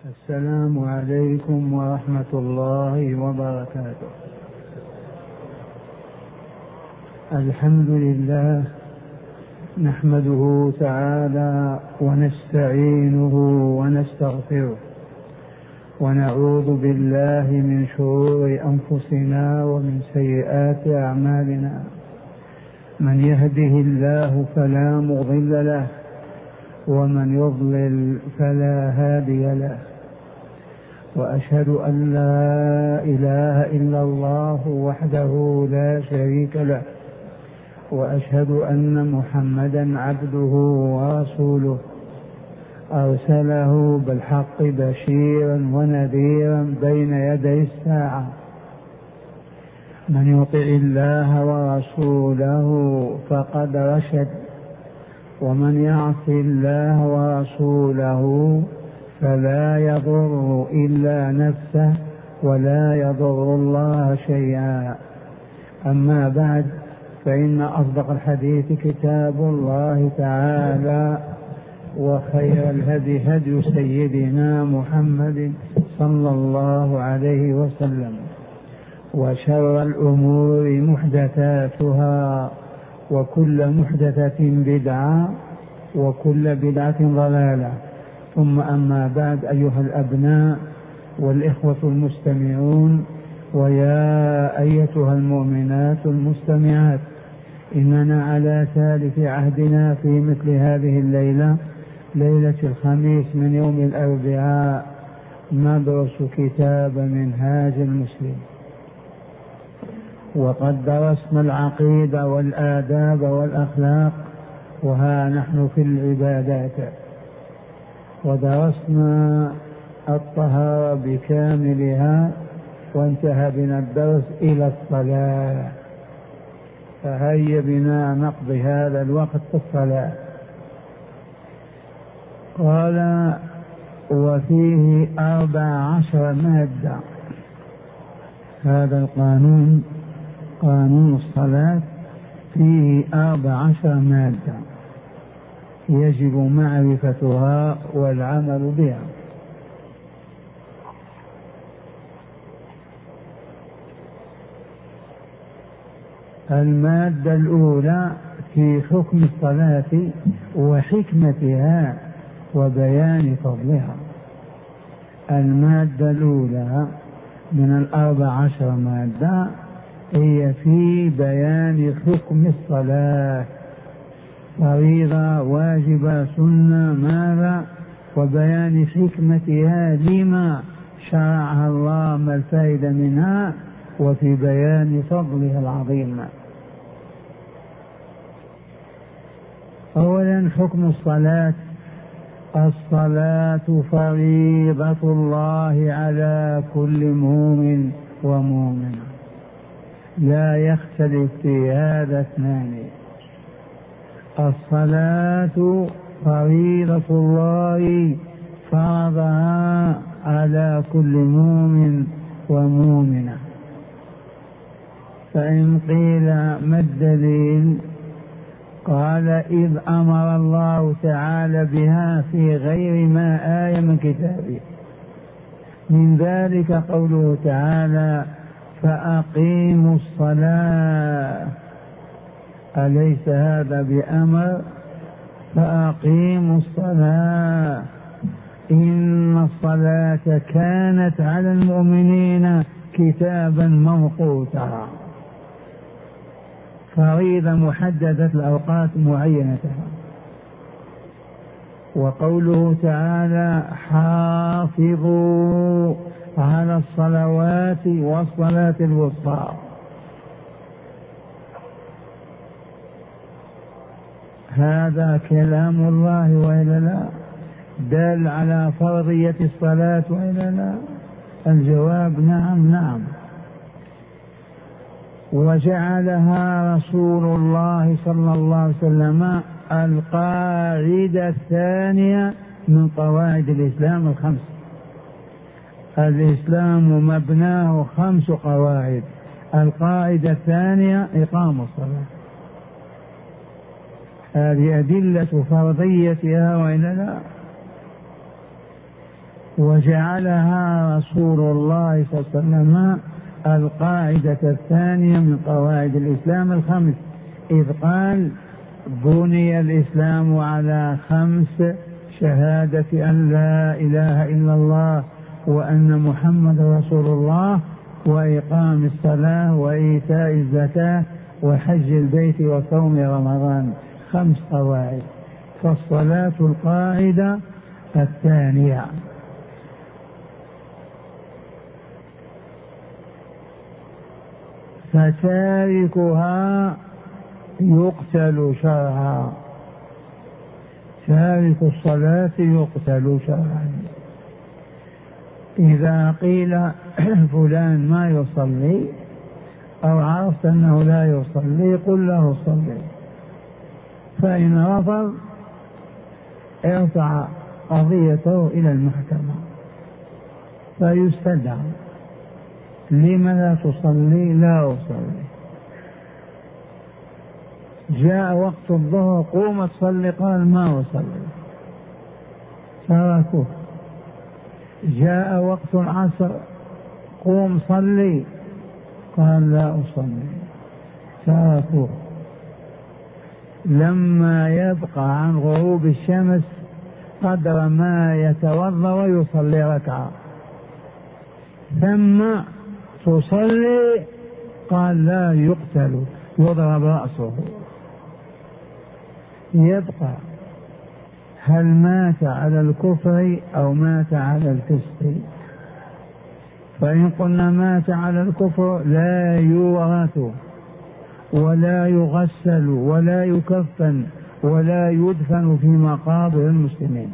السلام عليكم ورحمة الله وبركاته. الحمد لله نحمده تعالى ونستعينه ونستغفره ونعوذ بالله من شرور أنفسنا ومن سيئات أعمالنا. من يهده الله فلا مضل له ومن يضلل فلا هادي له، وأشهد أن لا إله إلا الله وحده لا شريك له، وأشهد أن محمدا عبده ورسوله أرسله بالحق بشيرا ونذيرا بين يدي الساعة. من يطع الله ورسوله فقد رشد، ومن يعص الله ورسوله فلا يضر إلا نفسه ولا يضر الله شيئا. أما بعد، فإن أصدق الحديث كتاب الله تعالى، وخير الهدي هدي سيدنا محمد صلى الله عليه وسلم، وشر الأمور محدثاتها، وكل محدثة بدعة، وكل بدعة ضلالة. ثم أما بعد، أيها الأبناء والإخوة المستمعون، ويا أيتها المؤمنات المستمعات، إننا على ثالث عهدنا في مثل هذه الليلة، ليلة الخميس من يوم الأربعاء، ندرس كتاب منهاج المسلم. وقد درسنا العقيدة والآداب والأخلاق، وها نحن في العبادات، ودرسنا الطهارة بكاملها، وانتهى بنا الدرس إلى الصلاة، فهيا بنا نقضي هذا الوقت في الصلاة. قال: وفيه 14 مادة. هذا القانون، قانون الصلاة، فيه 14 مادة يجب معرفتها والعمل بها. المادة الأولى في حكم الصلاة وحكمتها وبيان فضلها. المادة الأولى من 14 مادة هي في بيان حكم الصلاة، فريضة، واجبة، سنة، ماذا، وبيان حكمتها، لما شرعها الله، ما الفائدة منها، وفي بيان فضلها العظيم. أولا، حكم الصلاة. الصلاة فريضة الله على كل مؤمن ومؤمنة، لا يختلف في هذا اثنان. الصلاة فريضة الله، فرضها على كل مؤمن ومؤمنة. فإن قيل ما الدليل؟ قال: إذ أمر الله تعالى بها في غير ما آية من كتابه. من ذلك قوله تعالى: فأقيموا الصلاة. أليس هذا بأمر؟ فأقيموا الصلاة، إن الصلاة كانت على المؤمنين كتابا موقوتا، فريضة محددة الأوقات معينتها. وقوله تعالى: حافظوا على الصلوات والصلاة الوسطى. هذا كلام الله وإلا لا؟ دل على فرضية الصلاة وإلا لا؟ الجواب نعم نعم. وجعلها رسول الله صلى الله عليه وسلم القاعدة الثانية من قواعد الإسلام الخمس. الإسلام مبناه 5 قواعد، القاعدة الثانية إقام الصلاة. هذه أدلة فرضيتها وإلا لا؟ وجعلها رسول الله صلى الله عليه وسلم القاعدة الثانية من قواعد الإسلام الخمس، إذ قال: بني الإسلام على 5: شهادة أن لا إله إلا الله وأن محمد رسول الله، وإقام الصلاة، وإيتاء الزكاة، وحج البيت، وصوم رمضان. 5 قواعد، فالصلاة القاعدة الثانية. فتاركها يقتل شرعا، تارك الصلاة يقتل شرعا. إذا قيل فلان ما يصلي أو عرفت أنه لا يصلي قل له صلي، فإن رفض ارفع قضيته إلى المحكمة فيستدعى: لم لا تصلي؟ لا أصلي. جاء وقت الظهر: قوم تصلي، قال: ما أصلي، تركوه. جاء وقت العصر: قوم صلي، قال: لا أصلي، تركوه. لما يبقى عن غروب الشمس قدر ما يتوضأ ويصلي ركعة، ثم تصلي، قال: لا، يقتل، يضرب رأسه. يبقى هل مات على الكفر أو مات على الفسق؟ فإن قلنا مات على الكفر لا يورث ولا يغسل ولا يكفن ولا يدفن في مقابر المسلمين.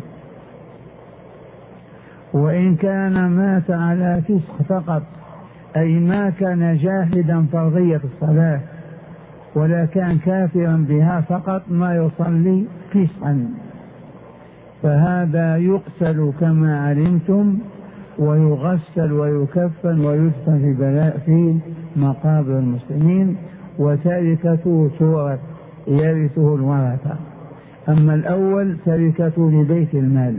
وإن كان مات على فسق فقط، أي ما كان جاحدا فرضية الصلاة ولا كان كافرا بها فقط، ما يصلي فسقا، فهذا يقتل كما علمتم، ويغسل ويكفن ويدفن في مقابر المسلمين، وتركته تورث، يرثه الورثة. أما الأول تركته لبيت المال.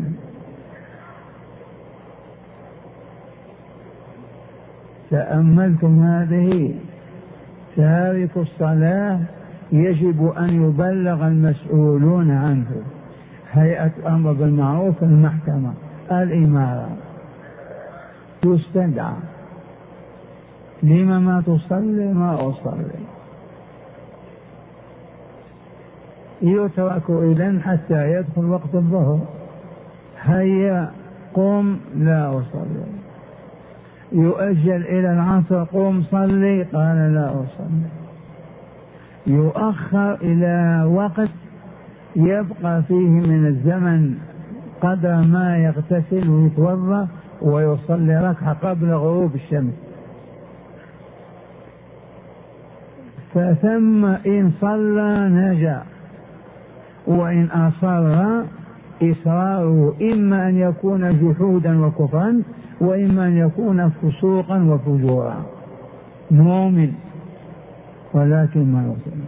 تأملتم هذه؟ تارك الصلاة يجب أن يبلغ المسؤولون عنه، هيئة أمر بالمعروف، المحكمة، الإمارة، تستدعى: لما ما تصلي؟ ما أصلي. يترك إذن حتى يدخل وقت الظهر: هيا قم، لا أصلي. يؤجل إلى العصر: قم صلي، قال: لا أصلي. يؤخر إلى وقت يبقى فيه من الزمن قدر ما يغتسل ويتوضأ ويصلي ركعة قبل غروب الشمس، فثم إن صلى نجا، وإن أصر إصراره إما أن يكون جحودا وكفرا، وإما أن يكون فسوقا وفجورا، مؤمن ولكن ما يصلي،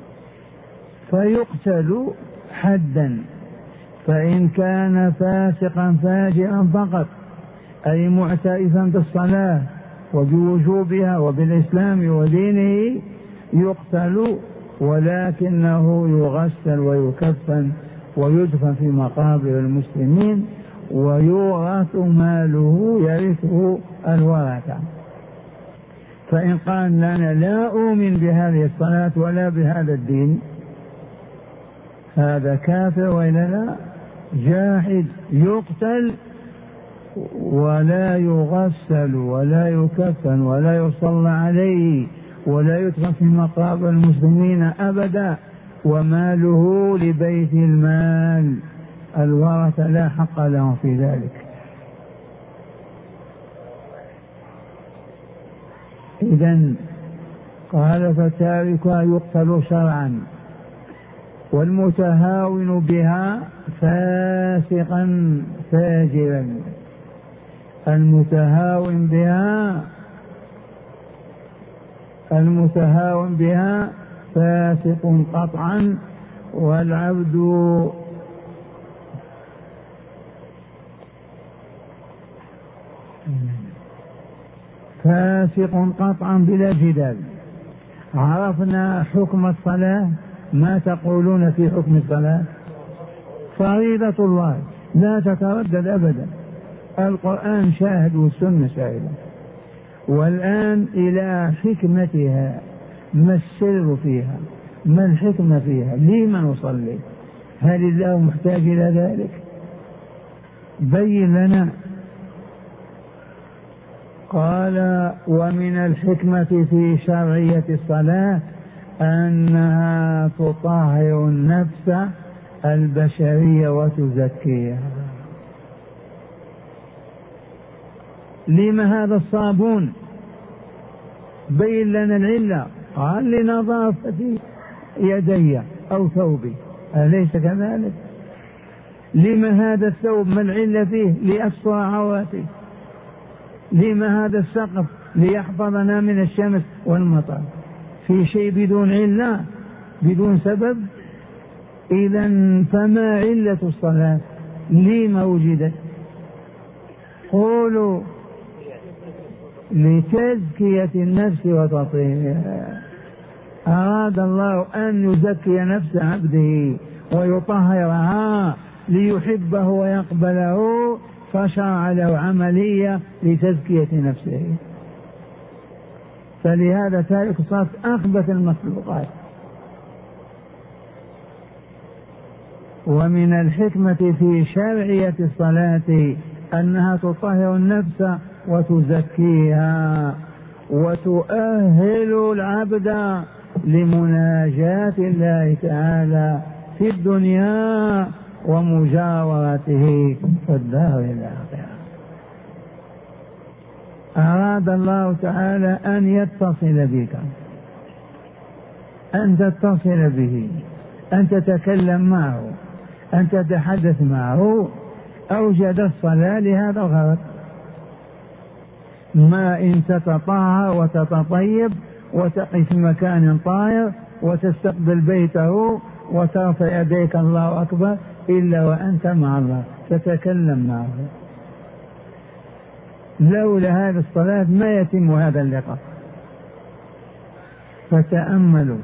فيقتل حدا. فإن كان فاسقا فاجرا فقط، أي معترفا بالصلاة وبوجوبها وبالإسلام ودينه، يقتل، ولكنه يغسل ويكفن ويدفن في مقابر المسلمين، ويورث ماله، يرثه الورثة. فإن قال: أنا لا أؤمن بهذه الصلاة ولا بهذا الدين، هذا كافر وإلا لا؟ جاحد، يقتل ولا يغسل ولا يكفن ولا يصلى عليه ولا يدفن في مقابر المسلمين أبدا، وماله لبيت المال، الورثة لا حق لهم في ذلك. إذن قال: فتاركها يقتل شرعا. والمتهاون بها فاسقا فاجرا. المتهاون بها فاسق قطعا، فاسق قطعا بلا جدال. عرفنا حكم الصلاة. ما تقولون في حكم الصلاة؟ فريضة الله لا تتردد أبدا، القرآن شاهد والسنة شاهدة. والآن إلى حكمتها، ما السر فيها؟ ما الحكمة فيها؟ لما نصلي؟ هل الله محتاج إلى ذلك؟ بين لنا. قال: ومن الحكمة في شرعية الصلاة أنها تطهر النفس البشرية وتزكيها. لما هذا الصابون؟ بين لنا العلة. قال: لنظافة يدي أو ثوبي، أليس كذلك؟ لما هذا الثوب؟ ما العلة فيه؟ لأستر عوراتي. لما هذا السقف؟ ليحفظنا من الشمس والمطر. في شيء بدون علة، بدون سبب؟ إذن فما علة الصلاة؟ لما وجدت؟ قولوا: لتزكية النفس وتطهيرها. أراد الله أن يزكي نفس عبده ويطهرها ليحبه ويقبله، فشرع له عملية لتزكية نفسه. فلهذا تارك الصلاة أخبث المخلوقات. ومن الحكمة في شرعية الصلاة أنها تطهر النفس وتزكيها وتؤهل العبد لمناجاة الله تعالى في الدنيا ومجاورته في الدار الآخرة. أراد الله تعالى أن يتصل بك، أن تتصل به، أن تتكلم معه، أن تتحدث معه. أوجد الصلاة لهذا الغرض. ما إن تتطهر وتتطيب وتقف في مكان طاهر وتستقبل بيته وترفع يديك الله أكبر إلا وأنت مع الله تتكلم معه. لولا هذه الصلاة ما يتم هذا اللقاء. فتأملوا.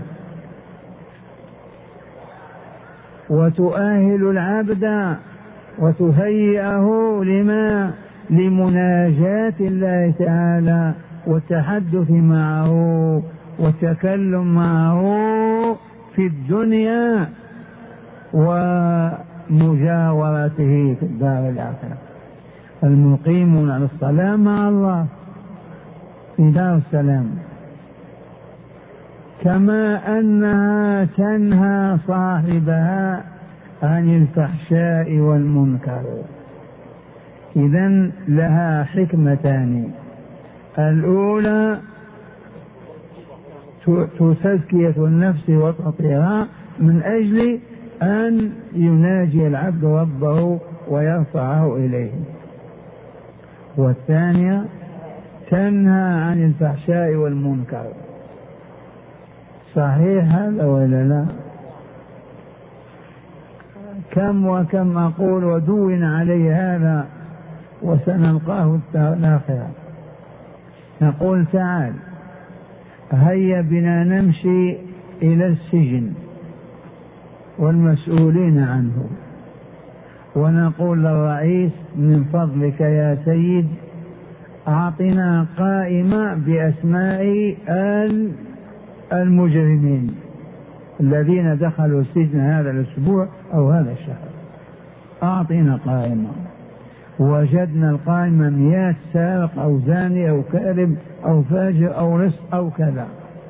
وتؤهل العبد وتهيئه لمناجاة الله تعالى والتحدث معه والتكلم معه في الدنيا ومجاورته في الدار الآخرة. المقيمون على الصلاة مع الله في دار السلام. كما أنها تنهى صاحبها عن الفحشاء والمنكر. إذن لها حكمتان: الأولى تزكية النفس وتطهيرها من أجل أن يناجي العبد ربه ويرفعه إليه، والثانية تنهى عن الفحشاء والمنكر. صحيح هذا ولا لا؟ كم وكم أقول ودون علي هذا وسنلقاه الآخرة. نقول: تعال هيا بنا نمشي إلى السجن والمسؤولين عنه، ونقول للرئيس: من فضلك يا سيد أعطنا قائمة بأسماء المجرمين الذين دخلوا السجن هذا الأسبوع أو هذا الشهر. أعطنا قائمة. وجدنا القائمة 100 سارق أو زاني أو كاذب أو فاجر أو لص أو كذا،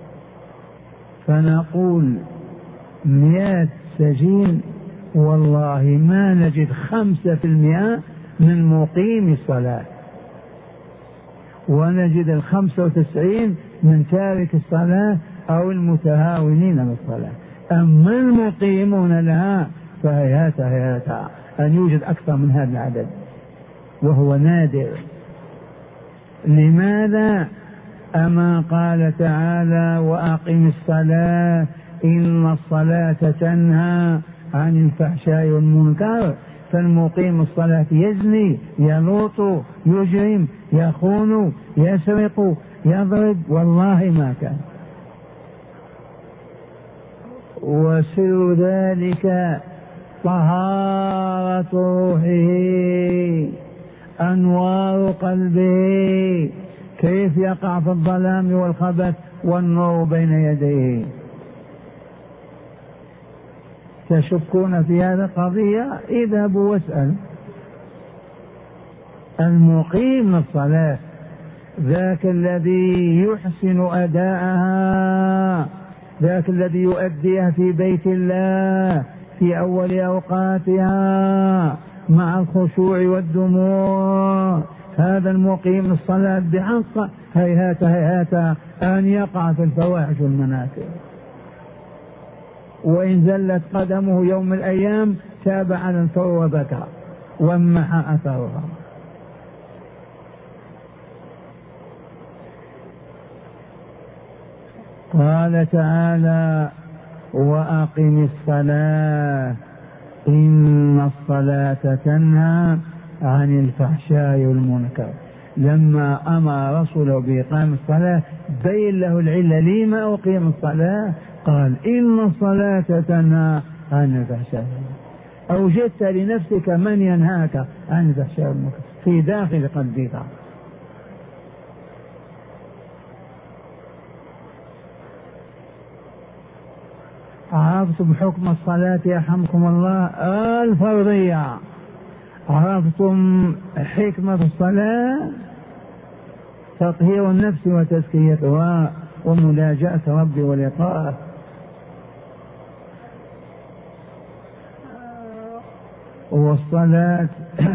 فنقول 100 سجين والله ما نجد 5% من مقيم الصلاة، ونجد 95 من تارك الصلاة أو المتهاونين بالصلاة. أما المقيمون لها فهيهات أن يوجد أكثر من هذا العدد، وهو نادر. لماذا؟ أما قال تعالى: وأقم الصلاة إن الصلاة تنهى عن الفحشاء والمنكر. فالمقيم الصلاة يزني يلوط يجرم يخون يسرق يضرب، والله ما كان. وسر ذلك طهارة روحه، أنوار قلبه، كيف يقع في الظلام والخبث والنور بين يديه. تشكون في هذا القضية؟ اذهبوا واسألوا. المقيم الصلاة ذاك الذي يحسن أداءها، ذاك الذي يؤديها في بيت الله في أول أوقاتها مع الخشوع والدموع، هذا المقيم الصلاة بحق. هيهات هيهات أن يقع في الفواحش والمناكر، وإن زلت قدمه يوم من الأيام تاب على الفور وبكى وامحى أثرها. قال تعالى: وأقم الصلاة إن الصلاة تنهى عن الفحشاء والمنكر. لما أمر رسوله بإقام الصلاة بين له العلة لما أقيم الصلاة، قال: إن الصلاة تنهى عن الفحشاء. أوجدت لنفسك من ينهاك عن الفحشاء والمنكر في داخل قلبك. عرفتم حكم الصلاة يرحمكم الله الفرضية؟ عرفتم حكمة الصلاة؟ تطهير النفس وتزكيتها وملاجأة ربي ولقاءه. والصلاة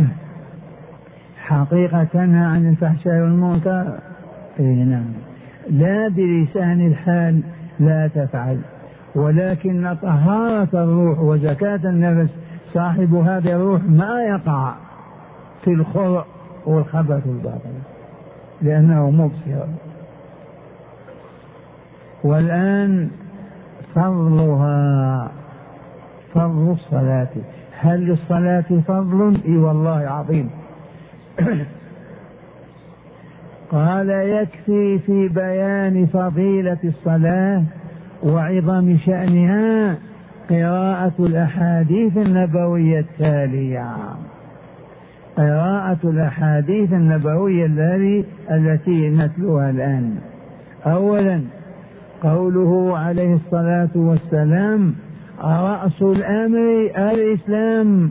حقيقة تنهى عن الفحشاء والمنكر. نعم، لا بلسان الحال لا تفعل، ولكن طهارة الروح وزكاة النفس صاحب هذه الروح ما يقع في الخرق والخبث والباطل لأنه مبصر. والآن فضلها، فضل الصلاة. هل للصلاة فضل؟ اي والله عظيم. قال: يكفي في بيان فضيلة الصلاة وعظم شأنها قراءة الأحاديث النبوية التالية. قراءة الأحاديث النبوية التي نتلوها الآن. أولا، قوله عليه الصلاة والسلام: رأس الأمر الإسلام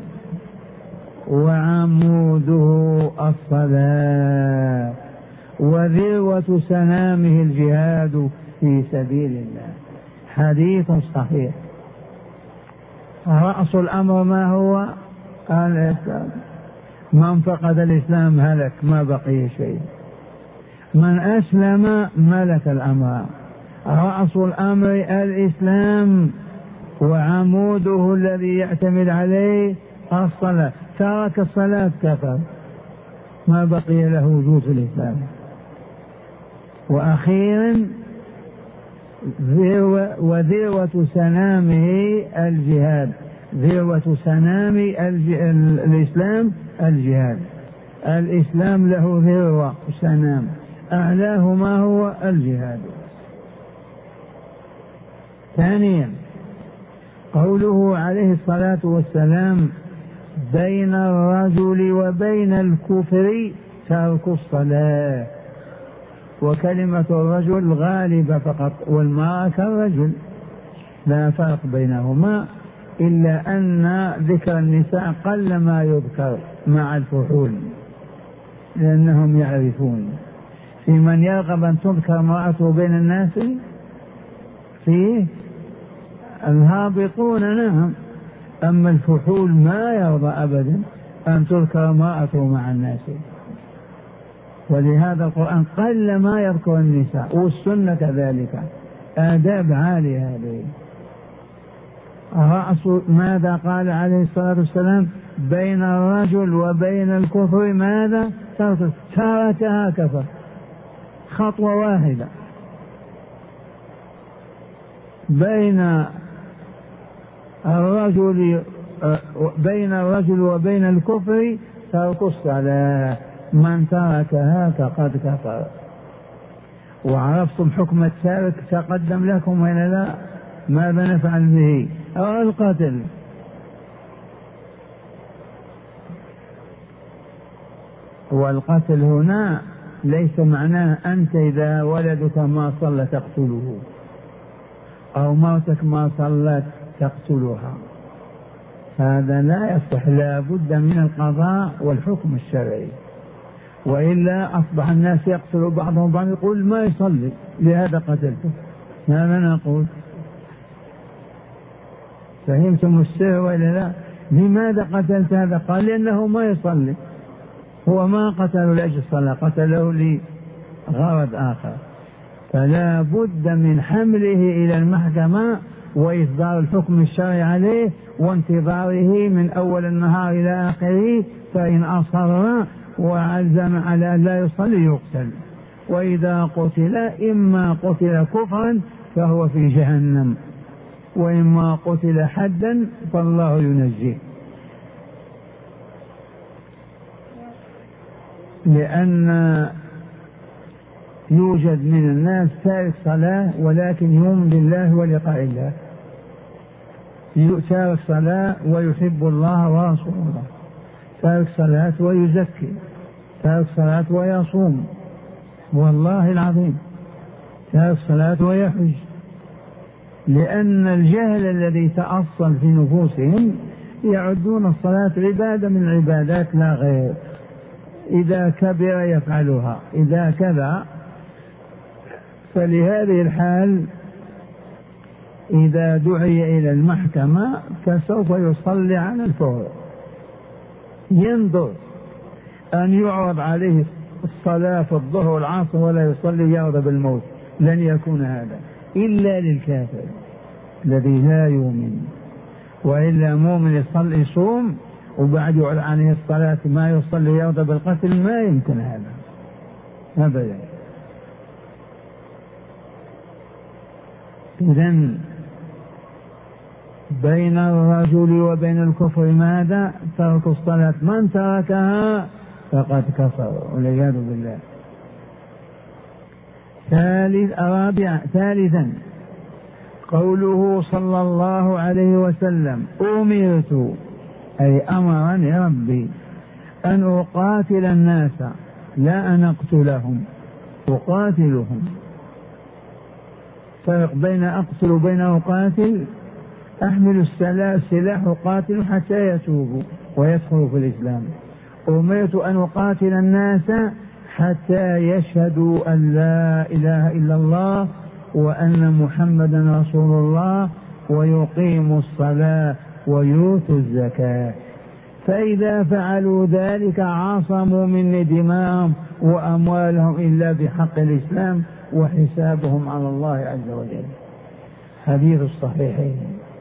وعموده الصلاة وذروة سنامه الجهاد في سبيل الله. حديث صحيح. رأس الأمر ما هو؟ الإسلام. من فقد الإسلام هلك، ما بقي شيء. من أسلم ملك الأمر. رأس الأمر الإسلام وعموده الذي يعتمد عليه الصلاة. ترك الصلاة كفر، ما بقي له وجود في الإسلام. وأخيرا وذروة سنامه الجهاد. ذروة سنام الإسلام الجهاد. الإسلام له ذروة سنام، أعلاه ما هو؟ الجهاد. ثانيا، قوله عليه الصلاة والسلام: بين الرجل وبين الكفر ترك الصلاة. وكلمة الرجل غالبة فقط، والمرأة كالرجل لا فرق بينهما، إلا أن ذكر النساء قل ما يذكر مع الفحول لأنهم يعرفون. في من يرغب أن تذكر امرأته بين الناس فيه الهابطون، نعم. أما الفحول ما يرضى أبدا أن تذكر امرأته مع الناس، ولهذا القرآن قل ما يذكر النساء، والسنة كذلك. آداب عالية هذه. رأس ماذا قال عليه الصلاة والسلام؟ بين الرجل وبين الكفر ماذا؟ تركها كفر، خطوة واحدة. بين الرجل بين الرجل وبين الكفر ترك الصلاة، من تركها فقد كفر. وعرفتم حكم التارك تقدم لكم ولا لا؟ ماذا نفعل به؟ أو القتل. والقتل هنا ليس معناه أنت إذا ولدك ما صلى تقتله، أو موتك ما صلت تقتلها، هذا لا يصح، لا بد من القضاء والحكم الشرعي، وإلا أصبح الناس يقتل بعضهم بعض، يقول ما يصلي لهذا قتلته. ماذا نقول؟ فهمتم السر ولا لا؟ لماذا قتلت هذا؟ قال لأنه ما يصلي، هو ما قتله لأجل الصلاة، قتله لغرض آخر. فلا بد من حمله إلى المحكمة وإصدار الحكم الشرعي عليه وانتظاره من أول النهار إلى آخره، فإن أصر وعزم على أن لا يصلي يقتل، وإذا قتل إما قتل كفرا فهو في جهنم، وإما قتل حدا فالله ينجيه. لأن يوجد من الناس تارك صلاة ولكن يؤمن بالله ولقاء الله، تارك صلاة ويحب الله ورسوله، تارك صلاة ويزكي، تارك صلاة ويصوم، والله العظيم تارك صلاة ويحج، لأن الجهل الذي تأصل في نفوسهم يعدون الصلاة عبادة من العبادات لا غير، إذا كبر يفعلها إذا كذا. فلهذه الحال إذا دعي إلى المحكمة فسوف يصلي على الفور، ينظر أن يعرض عليه الصلاة في الظهر والعصر ولا يصلي يرضى بالموت، لن يكون هذا إلا للكافر الذي لا يؤمن، وإلا مؤمن يصلي يصوم وبعد يعرض عليه الصلاة ما يصلي يرضى بالقتل، ما يمكن هذا أبدا. إذن بين الرجل وبين الكفر ماذا؟ ترك الصلاة، من تركها فقد كفر والعياذ بالله. ثالثا قوله صلى الله عليه وسلم أمرت، أي أمرني ربي أن أقاتل الناس لا أن أقتلهم، أقاتلهم. فرق بين أقتل وبين أقاتل. أحمل السلاح أقاتل حتى يتوبوا ويدخلوا في الإسلام. أمرت أن أقاتل الناس حتى يشهدوا أن لا إله إلا الله وأن محمدا رسول الله ويقيموا الصلاة ويؤتوا الزكاة، فإذا فعلوا ذلك عصموا مني دماءهم وأموالهم إلا بحق الإسلام وحسابهم على الله عز وجل. حديث الصحيحين.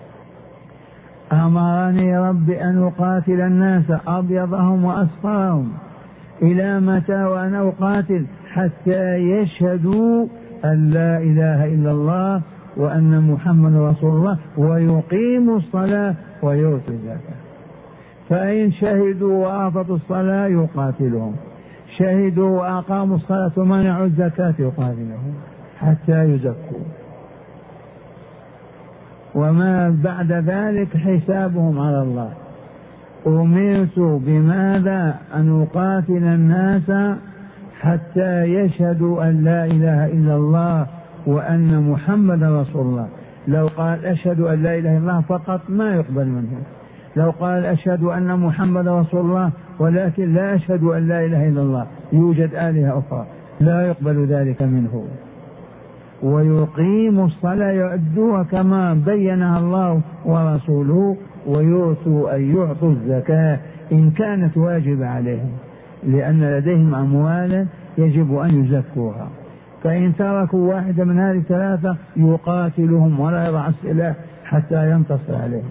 أمرني ربي أن أقاتل الناس أبيضهم وأصفرهم. إلى متى وأنا أقاتل؟ حتى يشهدوا أن لا إله إلا الله وأن محمد رسول الله ويقيموا الصلاة ويؤتوا الزكاة. فإن شهدوا وأعطوا الصلاة يقاتلهم، شهدوا وأقاموا الصلاة ومنعوا الزكاة يقاتلهم حتى يزكوا، وما بعد ذلك حسابهم على الله. أمرت بماذا؟ أن أقاتل الناس حتى يشهدوا أن لا إله إلا الله وأن محمد رسول الله. لو قال أشهد أن لا إله إلا الله فقط ما يقبل منه، لو قال أشهد أن محمد رسول الله ولكن لا أشهد أن لا إله إلا الله يوجد آلهة أخرى لا يقبل ذلك منه. ويقيم الصلاة يؤدوها كما بينها الله ورسوله، ويؤتوا أن يعطوا الزكاة إن كانت واجبة عليهم، لأن لديهم أموالا يجب أن يزكوها. فإن تركوا واحدة من هذه الثلاثة يقاتلهم ولا يضع السلاح حتى ينتصر عليهم.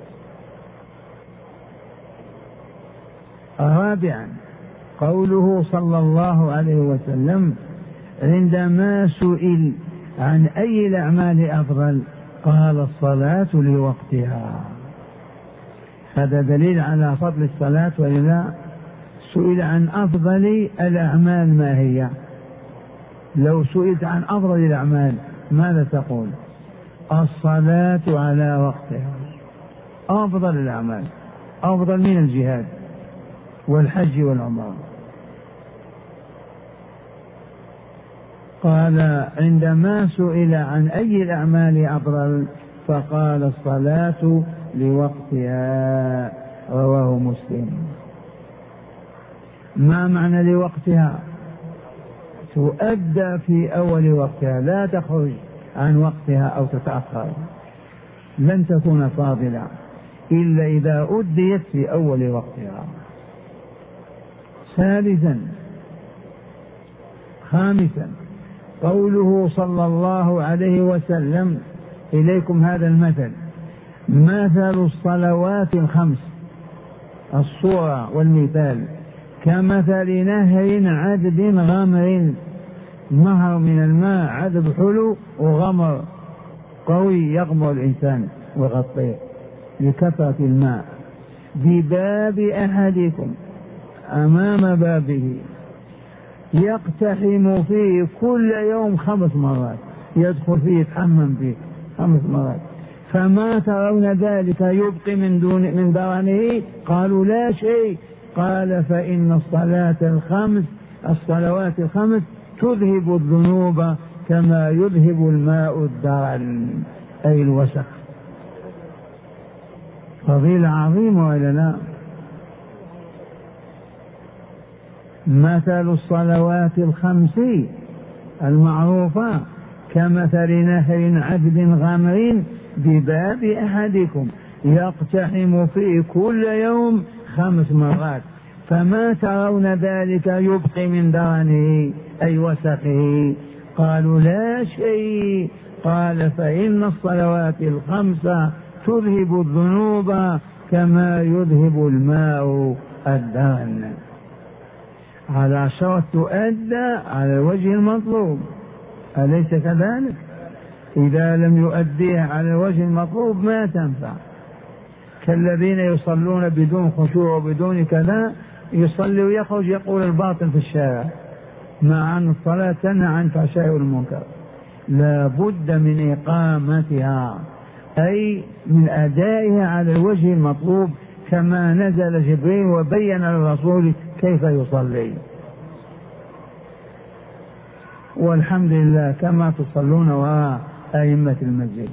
رابعا قوله صلى الله عليه وسلم عندما سئل عن أي الأعمال أفضل قال الصلاة لوقتها. هذا دليل على فضل الصلاة. ولذا سئل عن أفضل الأعمال ما هي؟ لو سئلت عن أفضل الأعمال ماذا تقول؟ الصلاة على وقتها أفضل الأعمال، أفضل من الجهاد والحج والعمرة. قال عندما سئل عن أي الأعمال أفضل فقال الصلاة لوقتها، رواه مسلم. ما معنى لوقتها؟ تؤدى في أول وقتها، لا تخرج عن وقتها أو تتأخر، لن تكون فاضلة إلا إذا أديت في أول وقتها. ثالثا خامسا قوله صلى الله عليه وسلم: إليكم هذا المثل، مثل الصلوات الخمس، الصورة والمثال، كمثل نهر عذب غمر، نهر من الماء عذب حلو وغمر قوي يغمر الإنسان ويغطيه لكثرة الماء، بباب أحدكم، أمام بابه، يقتحم فيه كل يوم 5 مرات، يدخل فيه يتحمم فيه 5 مرات، فما ترون ذلك يبقي من درنه؟ قالوا لا شيء. قال: فإن الصلوات الخمس تذهب الذنوب كما يذهب الماء الدرن، أي الوسخ. فضيلة عظيمة ولا لا؟ مثل الصلوات الخمس المعروفة كمثل نهر عذب غمر بباب أحدكم، يقتحم فيه كل يوم 5 مرات، فما ترون ذلك يبقي من درنه أي وسخه؟ قالوا لا شيء. قال: فإن الصلوات الخمس تذهب الذنوب كما يذهب الماء الدرن. على شرط تؤدى على الوجه المطلوب، أليس كذلك؟ إذا لم يؤديها على الوجه المطلوب ما تنفع. كالذين يصلون بدون خشوع وبدون كذا، يصلي ويخرج يقول الباطل في الشارع، مع أن الصلاة تنهى عن الفحشاء والمنكر. لا بد من إقامتها، أي من أدائها على الوجه المطلوب، كما نزل جبريل وبين للرسول كيف يصلي. والحمد لله كما تصلون وأئمة المسجد.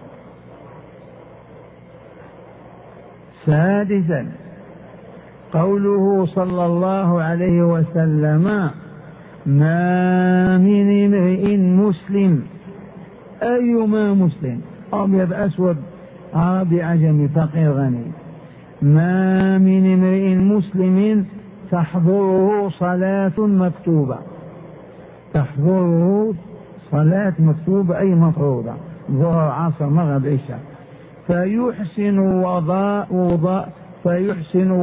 سادسا قوله صلى الله عليه وسلم: ما من امرئ مسلم، أيما مسلم، أبيض أسود عربي عجمي فقير غني، ما من امرئ مسلم تحضره صلاة مكتوبة، تحضره صلاة مكتوبة أي مفروضة، ظهر عصر مغرب عشاء، فيحسن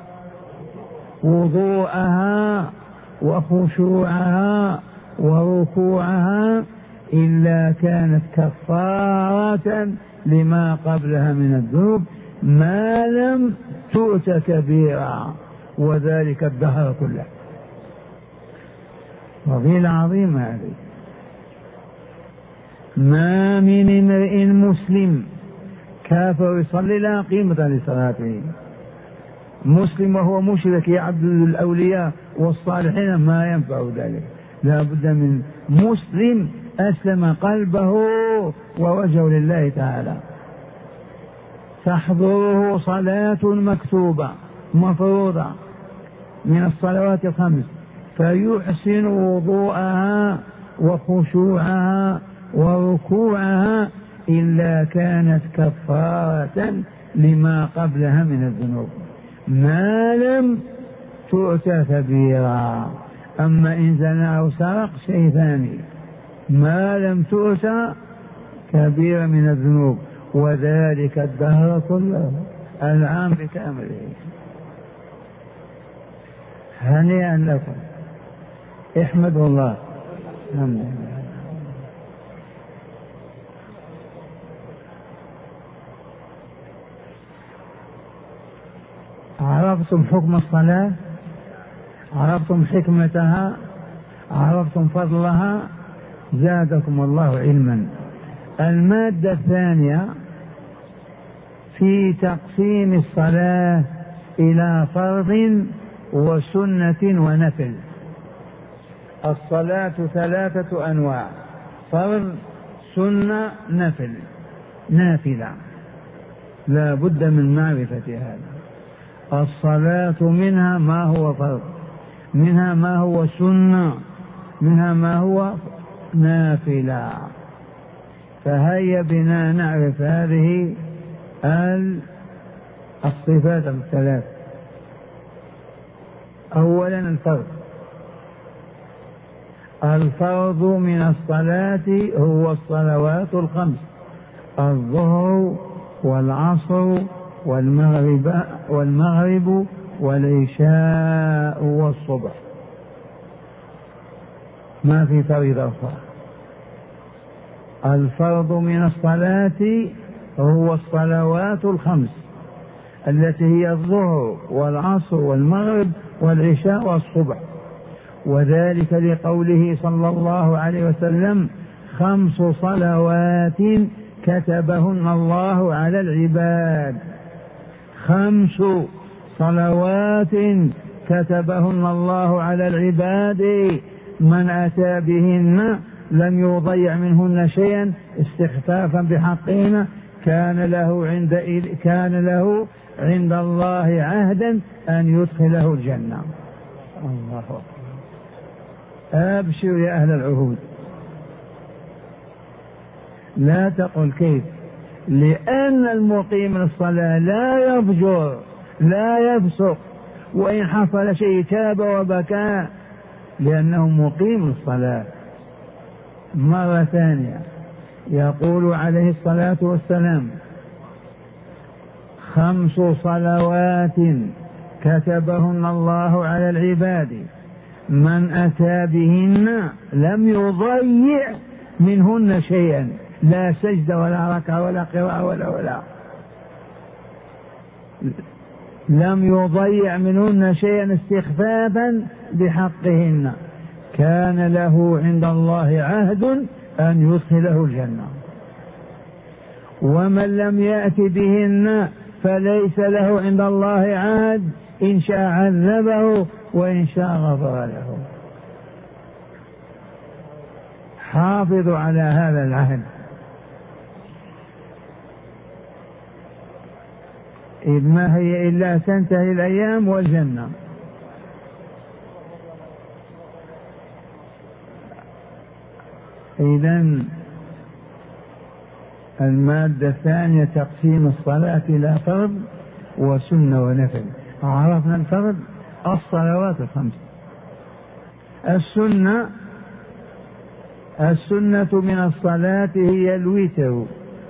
وضوءها وخشوعها وركوعها إلا كانت كفارة لما قبلها من الذنوب ما لم تؤت كبيرا، وذلك الدهر كله. فضيلة عظيمة هذه. ما من امرئ مسلم، كافر يصلي لا قيمة لصلاته، مسلم وهو مشرك يعبد الأولياء والصالحين ما ينفع ذلك، لا بد من مسلم أسلم قلبه ووجهه لله تعالى. تحضره صلاة مكتوبة مفروضة من الصلوات الخمس، فيحسن وضوءها وخشوعها وركوعها إلا كانت كفارة لما قبلها من الذنوب ما لم تؤت كبيرا. أما إن زنى أو سرق شيء ثاني، ما لم تؤت كبيرا من الذنوب، وذلك الدهر كله، العام بكامله. هنيئا لكم، احمدوا الله. الحمد لله. عرفتم حكم الصلاة، عرفتم حكمتها، عرفتم فضلها، زادكم الله علما. المادة الثانية في تقسيم الصلاة إلى فرض وسنة ونفل. الصلاة 3 أنواع: فرض، سنة، نفل، نافلة. لا بد من معرفة هذا. الصلاة منها ما هو فرض، منها ما هو سنة، منها ما هو نافلة. فهيا بنا نعرف هذه الصفات الثلاث. أولا الفرض. الفرض من الصلاة هو الصلوات الخمس: الظهر والعصر والمغرب والعشاء والصبح، ما في فريضة أخرى. الفرض من الصلاة هو الصلوات الخمس التي هي الظهر والعصر والمغرب والعشاء والصبح، وذلك لقوله صلى الله عليه وسلم: 5 صلوات كتبهن الله على العباد. 5 صلوات كتبهن الله على العباد، من أتى بهن لم يضيع منهن شيئا استخفافا بحقهن كان له عند الله عهدا أن يدخله الجنة. الله أكبر. أبشر يا أهل العهود. لا تقل كيف، لأن المقيم للصلاة لا يفجر لا يفسق، وإن حصل شيء تاب وبكى لأنه مقيم للصلاة. مرة ثانية يقول عليه الصلاة والسلام: 5 صلوات كتبهن الله على العباد، من أتى بهن لم يضيع منهن شيئا، لا سجد ولا ركعة ولا قراءة ولا لم يضيع منهن شيئا استخفافا بحقهن، كان له عند الله عهد أن يدخله الجنة. ومن لم يأت بهن فليس له عند الله عهد، إن شاء عذبه وإن شاء غفر له. حافظوا على هذا العهد. إذ ما هي إلا تنتهي الأيام والجنة. إذن المادة الثانية تقسيم الصلاة إلى فرض وسنة ونفل. عرفنا الفرض: الصلوات الخمس. السنة من الصلاة هي الوتر،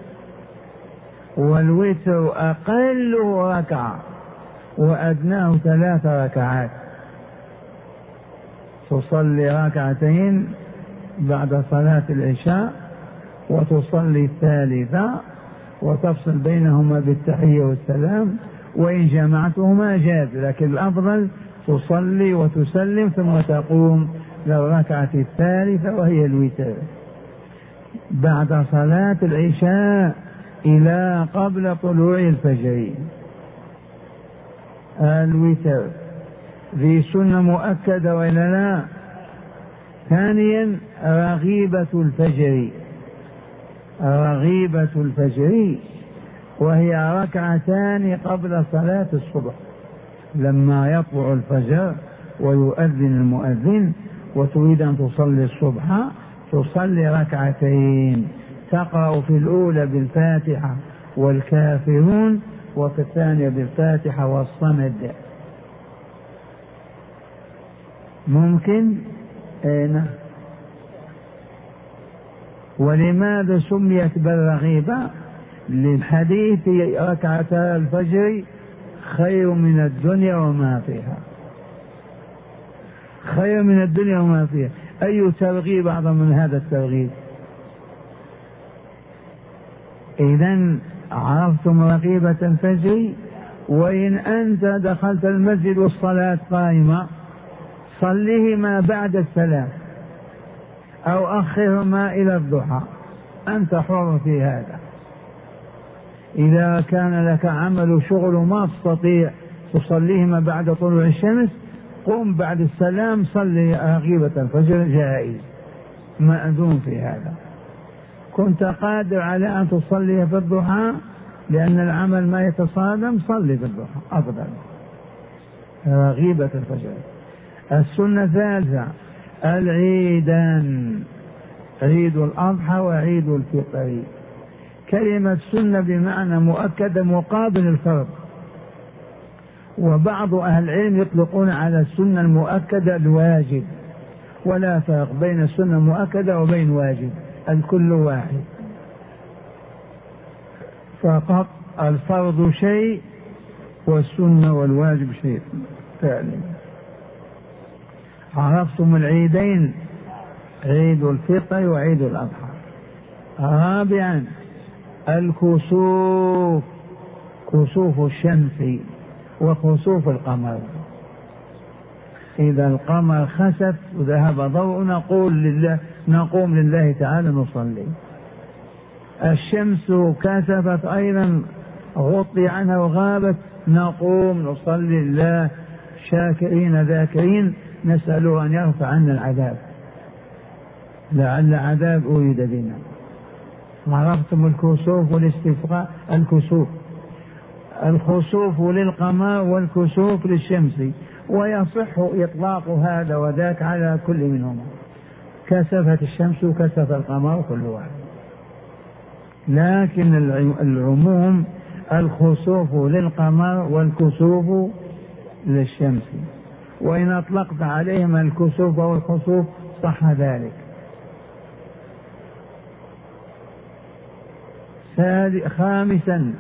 والوتر أقله ركعة وأدناه 3 ركعات. تصلي 2 بعد صلاة العشاء، وتصلي 3 وتفصل بينهما بالتحية والسلام، وإن جمعتهما جاز، لكن الأفضل تصلي وتسلم ثم تقوم للركعة 3 وهي الوتر بعد صلاة العشاء إلى قبل طلوع الفجر. الوتر ذي سنة مؤكدة وإلا لا؟ ثانيا رغيبة الفجر وهي 2 قبل صلاة الصبح، لما يطلع الفجر ويؤذن المؤذن وتريد أن تصلي الصبح تصلي 2، تقرأ في الأولى بالفاتحة والكافرون، وفي الثانية بالفاتحة والصمد. ممكن أين؟ ولماذا سميت بالرغيبة؟ للحديث: 2 الفجر خير من الدنيا وما فيها. خير من الدنيا وما فيها. أي ترغيب أعظم من هذا الترغيب؟ إذن عرفتم رغيبة الفجر وإن أنت دخلت المسجد والصلاة قائمة صليهما بعد السلام أو أخرهما إلى الضحى، أنت حر في هذا. إذا كان لك عمل شغل ما تستطيع تصليهما بعد طلوع الشمس، قم بعد السلام صلي رغيبة الفجر، جائز مأذون في هذا. كنت قادر على أن تصلي في الضحى لأن العمل ما يتصادم، صلي في الضحى أفضل رغيبة الفجر. السنة الثالثة العيدان، عيد الأضحى وعيد الفطر. كلمة سنة بمعنى مؤكدة مقابل الفرض، وبعض أهل العلم يطلقون على السنة المؤكدة الواجب، ولا فرق بين السنة المؤكدة وبين واجب، الكل واحد، فقط الفرض شيء والسنة والواجب شيء ثاني. عرفتم العيدين، عيد الفطر وعيد الأضحى. رابعا الكسوف، كسوف الشمس وخسوف القمر. إذا القمر خسف وذهب ضوء نقوم لله تعالى نصلي. الشمس كسفت أيضا غطي عنها وغابت، نقوم نصلي لله شاكرين ذاكرين نسأله أن يرفع عنا العذاب، لعل عذاب أريد بنا. عرفتم الكسوف والاستسقاء؟ الخسوف للقمر والكسوف للشمس، ويصح إطلاق هذا وذاك على كل منهما، كسفت الشمس وكسف القمر كل واحد، لكن العموم الخسوف للقمر والكسوف للشمس، وإن أطلقت عليهما الكسوف والخسوف صح ذلك. خامسا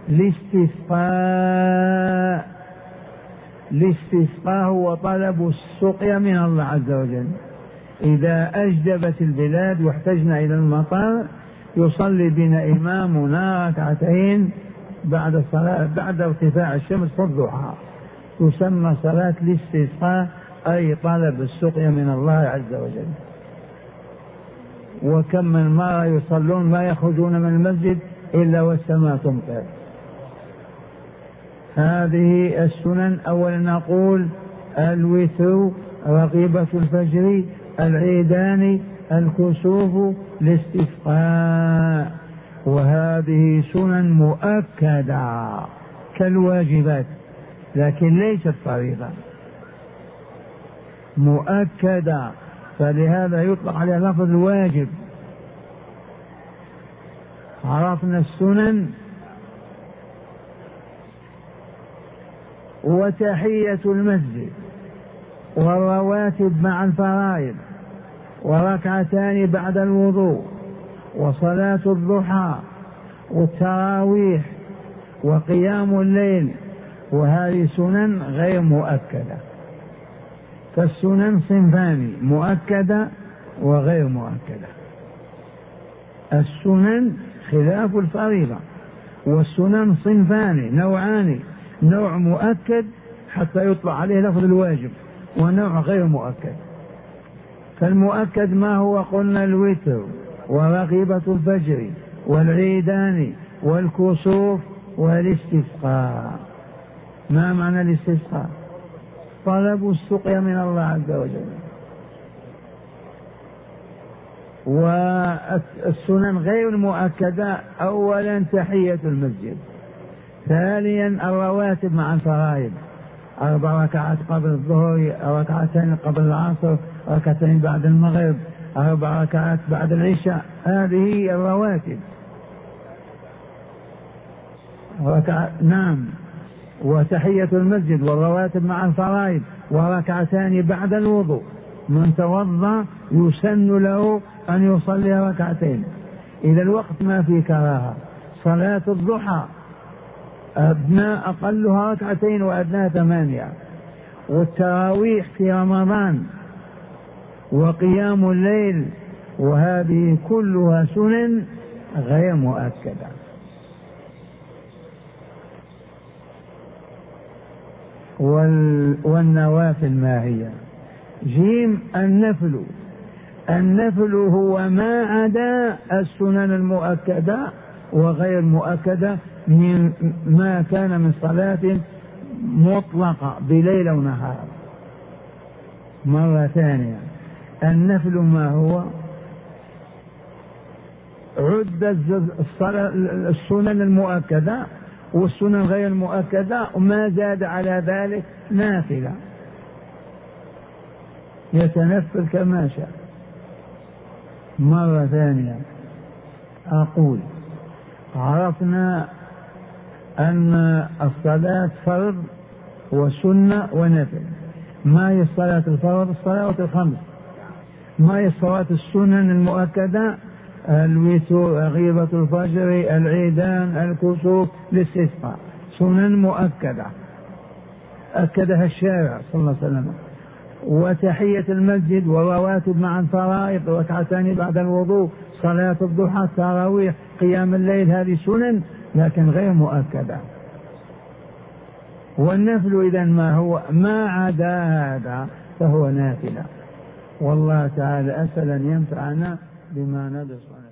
الاستسقاء هو طلب السقيا من الله عز وجل. إذا أجدبت البلاد واحتجنا إلى المطر يصلي بنا إمامنا ركعتين بعد ارتفاع الشمس في الضحى، تسمى صلاة الاستسقاء، أي طلب السقيا من الله عز وجل. وكم من مرة يصلون ما يخرجون من المسجد إلا والسماء تمطر. هذه السنن. أولا نقول الوتر، رغيبة الفجر، العيدان، الكسوف، الاستسقاء، وهذه سنن مؤكدة كالواجبات لكن ليست فريضة، مؤكدة، فلهذا يطلق عليها لفظ الواجب. عرفنا السنن. وتحية المسجد والرواتب مع الفرائض وركعتان بعد الوضوء وصلاة الضحى والتراويح وقيام الليل، وهذه سنن غير مؤكدة. فالسنن صنفان، مؤكدة وغير مؤكدة. السنن خلاف الفريضة، والسنن صنفان نوعان، نوع مؤكد حتى يطلع عليه لفظ الواجب، ونوع غير مؤكد. فالمؤكد ما هو؟ قلنا الوتر ورغيبة الفجر والعيدان والكسوف والاستسقاء. ما معنى الاستسقاء؟ طلب السقيا من الله عز وجل. والسنن غير المؤكدة: أولا تحية المسجد، ثانيا الرواتب مع الفرائض، 4 ركعات قبل الظهر، ركعتين قبل العصر، ركعتين بعد المغرب، 4 ركعات بعد العشاء، هذه الرواتب. نعم. وتحية المسجد والرواتب مع الفرائض وركعتان بعد الوضوء. من توضأ يسن له أن يصلي ركعتين إذا الوقت ما في كراهة. صلاة الضحى أدنى أقلها ركعتين وأدنى 8، والتراويح في رمضان وقيام الليل، وهذه كلها سنن غير مؤكدة. والنوافل ما هي؟ جيم النفل هو ما عدا السنن المؤكدة وغير مؤكدة من ما كان من صلاة مطلقة بليل ونهار. مرة ثانية، النفل ما هو؟ عد السنن المؤكدة والسنن غير المؤكدة وما زاد على ذلك نافلة، يتنفل كما شاء. مرة ثانية أقول عرفنا أن الصلاة فرض وسنة ونفل. ما هي الصلاة الفرض؟ الصلوات الخمس. ما هي الصلاة السنن المؤكدة؟ الوتر، غيبة الفجر، العيدان، الكسوف، الاستسقاء، سنن مؤكدة أكدها الشارع صلى الله عليه وسلم. وتحية المسجد ورواتب مع الفرائض، ركعتان بعد الوضوء، صلاة الضحى، التراويح، قيام الليل، هذه سنن لكن غير مؤكدة. والنفل إذن ما هو؟ ما عدا هذا فهو نافلة. والله تعالى أسأل أن ينفعنا بما ندرس.